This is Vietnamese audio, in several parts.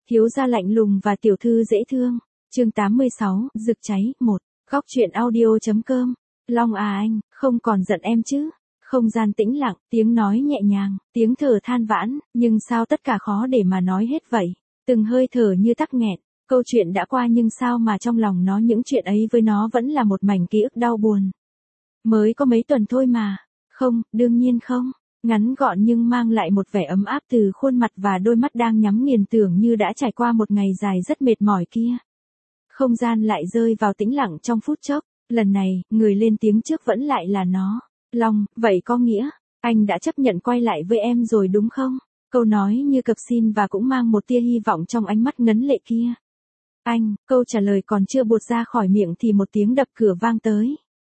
Thiếu gia lạnh lùng và tiểu thư dễ thương. Chương 86, rực cháy, 1. Góc truyện audio.com. Long à anh, không còn giận em chứ? Không gian tĩnh lặng, tiếng nói nhẹ nhàng, tiếng thở than vãn, nhưng sao tất cả khó để mà nói hết vậy? Từng hơi thở như tắc nghẹn, câu chuyện đã qua nhưng sao mà trong lòng nó những chuyện ấy với nó vẫn là một mảnh ký ức đau buồn. Mới có mấy tuần thôi mà. Không, đương nhiên không. Ngắn gọn nhưng mang lại một vẻ ấm áp từ khuôn mặt và đôi mắt đang nhắm nghiền tưởng như đã trải qua một ngày dài rất mệt mỏi kia. Không gian lại rơi vào tĩnh lặng trong phút chốc, lần này, người lên tiếng trước vẫn lại là nó. Long, vậy có nghĩa, anh đã chấp nhận quay lại với em rồi đúng không? Câu nói như cập xin và cũng mang một tia hy vọng trong ánh mắt ngấn lệ kia. Anh, câu trả lời còn chưa buột ra khỏi miệng thì một tiếng đập cửa vang tới.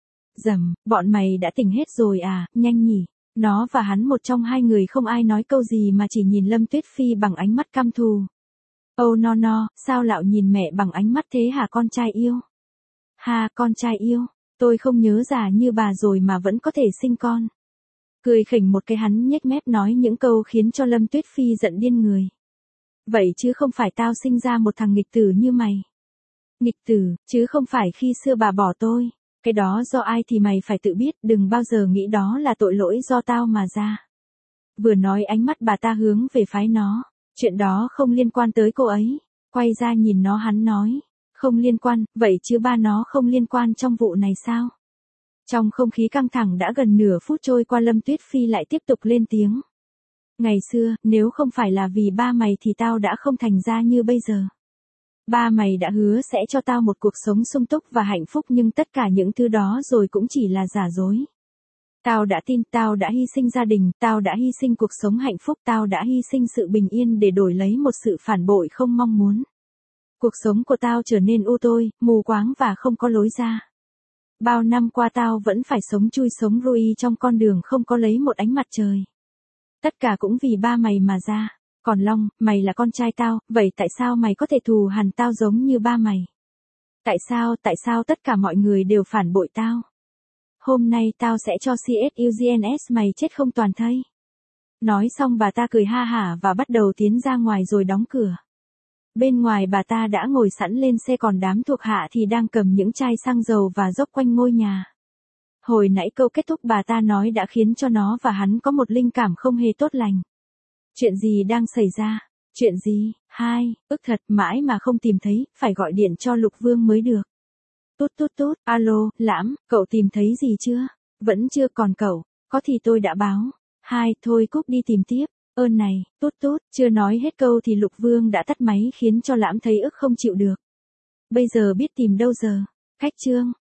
Dầm, bọn mày đã tỉnh hết rồi à, nhanh nhỉ. Nó và hắn một trong hai người không ai nói câu gì mà chỉ nhìn Lâm Tuyết Phi bằng ánh mắt căm thù. Oh no, sao lão nhìn mẹ bằng ánh mắt thế hả con trai yêu? Ha, con trai yêu, tôi không nhớ già như bà rồi mà vẫn có thể sinh con. Cười khỉnh một cái hắn nhếch mép nói những câu khiến cho Lâm Tuyết Phi giận điên người. Vậy chứ không phải tao sinh ra một thằng nghịch tử như mày. Nghịch tử, chứ không phải khi xưa bà bỏ tôi. Cái đó do ai thì mày phải tự biết, đừng bao giờ nghĩ đó là tội lỗi do tao mà ra. Vừa nói ánh mắt bà ta hướng về phái nó, chuyện đó không liên quan tới cô ấy. Quay ra nhìn nó hắn nói, không liên quan, vậy chứ ba nó không liên quan trong vụ này sao? Trong không khí căng thẳng đã gần nửa phút trôi qua Lâm Tuyết Phi lại tiếp tục lên tiếng. Ngày xưa, nếu không phải là vì ba mày thì tao đã không thành ra như bây giờ. Ba mày đã hứa sẽ cho tao một cuộc sống sung túc và hạnh phúc nhưng tất cả những thứ đó rồi cũng chỉ là giả dối. Tao đã tin, tao đã hy sinh gia đình, tao đã hy sinh cuộc sống hạnh phúc, tao đã hy sinh sự bình yên để đổi lấy một sự phản bội không mong muốn. Cuộc sống của tao trở nên u tối, mù quáng và không có lối ra. Bao năm qua tao vẫn phải sống chui sống rui trong con đường không có lấy một ánh mặt trời. Tất cả cũng vì ba mày mà ra. Còn Long, mày là con trai tao, vậy tại sao mày có thể thù hằn tao giống như ba mày? Tại sao tất cả mọi người đều phản bội tao? Hôm nay tao sẽ cho CSUGNS mày chết không toàn thây. Nói xong bà ta cười ha hả và bắt đầu tiến ra ngoài rồi đóng cửa. Bên ngoài bà ta đã ngồi sẵn lên xe còn đám thuộc hạ thì đang cầm những chai xăng dầu và dốc quanh ngôi nhà. Hồi nãy câu kết thúc bà ta nói đã khiến cho nó và hắn có một linh cảm không hề tốt lành. Chuyện gì đang xảy ra? Chuyện gì? Ức thật mãi mà không tìm thấy, phải gọi điện cho Lục Vương mới được. Tút, alo, Lãm, cậu tìm thấy gì chưa? Vẫn chưa còn cậu, có thì tôi đã báo. Thôi Cúc đi tìm tiếp. Ơn này, tút, chưa nói hết câu thì Lục Vương đã tắt máy khiến cho Lãm thấy ức không chịu được. Bây giờ biết tìm đâu giờ? Khách trương,